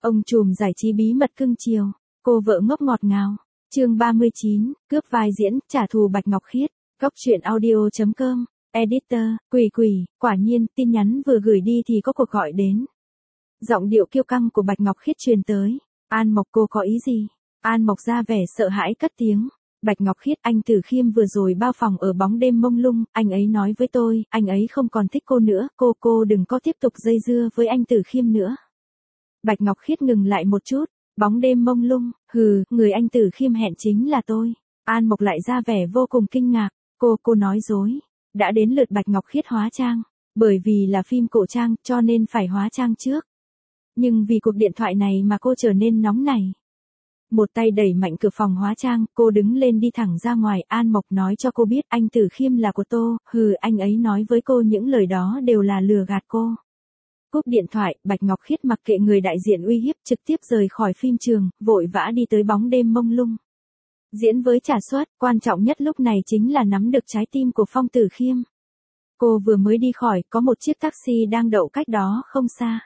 Ông trùm giải trí bí mật cưng chiều, cô vợ ngốc ngọt ngào. Chương 39, cướp vai diễn, trả thù Bạch Ngọc Khiết. Góc truyện audio.com. Editor, Quỷ, quả nhiên, tin nhắn vừa gửi đi thì có cuộc gọi đến. Giọng điệu kiêu căng của Bạch Ngọc Khiết truyền tới. An Mộc, cô có ý gì? An Mộc ra vẻ sợ hãi cất tiếng. Bạch Ngọc Khiết, anh Tử Khiêm vừa rồi bao phòng ở bóng đêm mông lung, anh ấy nói với tôi, anh ấy không còn thích cô nữa, cô đừng có tiếp tục dây dưa với anh Tử Khiêm nữa. Bạch Ngọc Khiết ngừng lại một chút, bóng đêm mông lung, người anh Tử Khiêm hẹn chính là tôi. An Mộc lại ra vẻ vô cùng kinh ngạc, cô nói dối. Đã đến lượt Bạch Ngọc Khiết hóa trang, bởi vì là phim cổ trang cho nên phải hóa trang trước. Nhưng vì cuộc điện thoại này mà cô trở nên nóng nảy. Một tay đẩy mạnh cửa phòng hóa trang, cô đứng lên đi thẳng ra ngoài. An Mộc nói cho cô biết anh Tử Khiêm là của tôi, anh ấy nói với cô những lời đó đều là lừa gạt cô. Cúp điện thoại, Bạch Ngọc Khiết mặc kệ người đại diện uy hiếp, trực tiếp rời khỏi phim trường, vội vã đi tới bóng đêm mông lung. Diễn với trả suất, quan trọng nhất lúc này chính là nắm được trái tim của Phong Tử Khiêm. Cô vừa mới đi khỏi, có một chiếc taxi đang đậu cách đó không xa.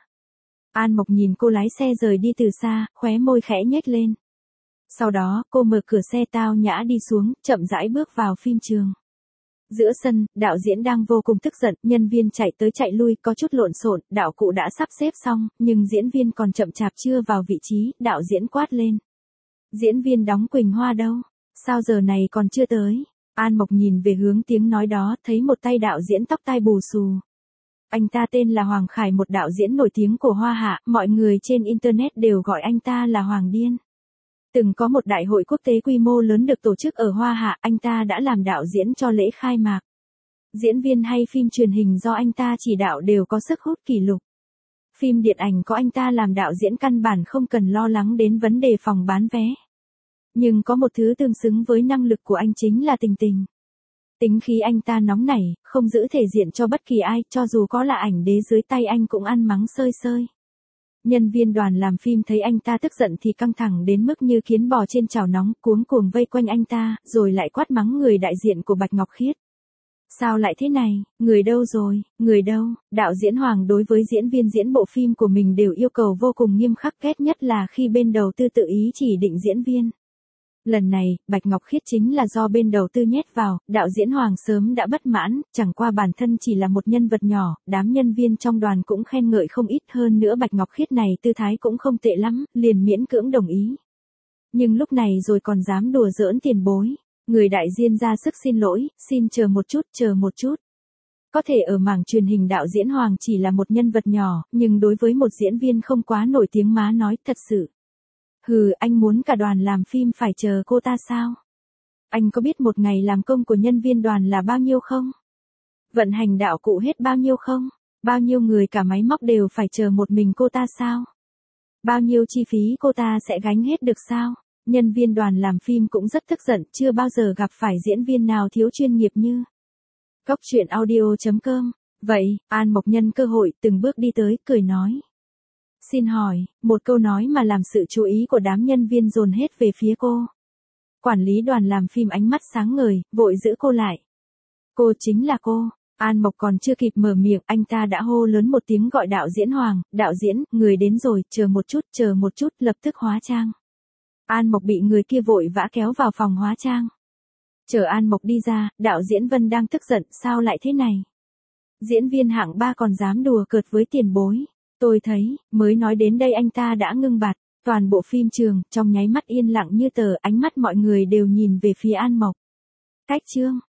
An Mộc nhìn cô lái xe rời đi từ xa, khóe môi khẽ nhếch lên. Sau đó, cô mở cửa xe tao nhã đi xuống, chậm rãi bước vào phim trường. Giữa sân, đạo diễn đang vô cùng tức giận, nhân viên chạy tới chạy lui, có chút lộn xộn, đạo cụ đã sắp xếp xong, nhưng diễn viên còn chậm chạp chưa vào vị trí, đạo diễn quát lên. Diễn viên đóng Quỳnh Hoa đâu? Sao giờ này còn chưa tới? An Mộc nhìn về hướng tiếng nói đó, thấy một tay đạo diễn tóc tai bù xù. Anh ta tên là Hoàng Khải, một đạo diễn nổi tiếng của Hoa Hạ, mọi người trên Internet đều gọi anh ta là Hoàng Điên. Từng có một đại hội quốc tế quy mô lớn được tổ chức ở Hoa Hạ, anh ta đã làm đạo diễn cho lễ khai mạc. Diễn viên hay phim truyền hình do anh ta chỉ đạo đều có sức hút kỷ lục. Phim điện ảnh có anh ta làm đạo diễn căn bản không cần lo lắng đến vấn đề phòng bán vé. Nhưng có một thứ tương xứng với năng lực của anh chính là tình tình. Tính khí anh ta nóng nảy, không giữ thể diện cho bất kỳ ai, cho dù có là ảnh đế dưới tay anh cũng ăn mắng sơi sơi. Nhân viên đoàn làm phim thấy anh ta tức giận thì căng thẳng đến mức như kiến bò trên chảo nóng, cuống cuồng vây quanh anh ta, rồi lại quát mắng người đại diện của Bạch Ngọc Khiết. Sao lại thế này, người đâu rồi, người đâu? Đạo diễn Hoàng đối với diễn viên diễn bộ phim của mình đều yêu cầu vô cùng nghiêm khắc, ghét nhất là khi bên đầu tư tự ý chỉ định diễn viên. Lần này, Bạch Ngọc Khiết chính là do bên đầu tư nhét vào, đạo diễn Hoàng sớm đã bất mãn, chẳng qua bản thân chỉ là một nhân vật nhỏ, đám nhân viên trong đoàn cũng khen ngợi không ít, hơn nữa Bạch Ngọc Khiết này tư thái cũng không tệ lắm, liền miễn cưỡng đồng ý. Nhưng lúc này rồi còn dám đùa giỡn tiền bối, người đại diện ra sức xin lỗi, xin chờ một chút. Có thể ở mảng truyền hình đạo diễn Hoàng chỉ là một nhân vật nhỏ, nhưng đối với một diễn viên không quá nổi tiếng má nói thật sự. Anh muốn cả đoàn làm phim phải chờ cô ta sao? Anh có biết một ngày làm công của nhân viên đoàn là bao nhiêu không? Vận hành đạo cụ hết bao nhiêu không? Bao nhiêu người cả máy móc đều phải chờ một mình cô ta sao? Bao nhiêu chi phí cô ta sẽ gánh hết được sao? Nhân viên đoàn làm phim cũng rất tức giận, chưa bao giờ gặp phải diễn viên nào thiếu chuyên nghiệp như. Góc truyện audio.com. Vậy, An Mộc nhân cơ hội từng bước đi tới, cười nói. Xin hỏi, một câu nói mà làm sự chú ý của đám nhân viên dồn hết về phía cô. Quản lý đoàn làm phim ánh mắt sáng ngời, vội giữ cô lại. Cô chính là cô. An Mộc còn chưa kịp mở miệng, anh ta đã hô lớn một tiếng gọi đạo diễn Hoàng, đạo diễn, người đến rồi, chờ một chút, lập tức hóa trang. An Mộc bị người kia vội vã kéo vào phòng hóa trang. Chờ An Mộc đi ra, đạo diễn Vân đang tức giận, sao lại thế này? Diễn viên hạng 3 còn dám đùa cợt với tiền bối. Tôi thấy, mới nói đến đây anh ta đã ngưng bặt, toàn bộ phim trường, trong nháy mắt yên lặng như tờ, ánh mắt mọi người đều nhìn về phía An Mộc. Cách chương.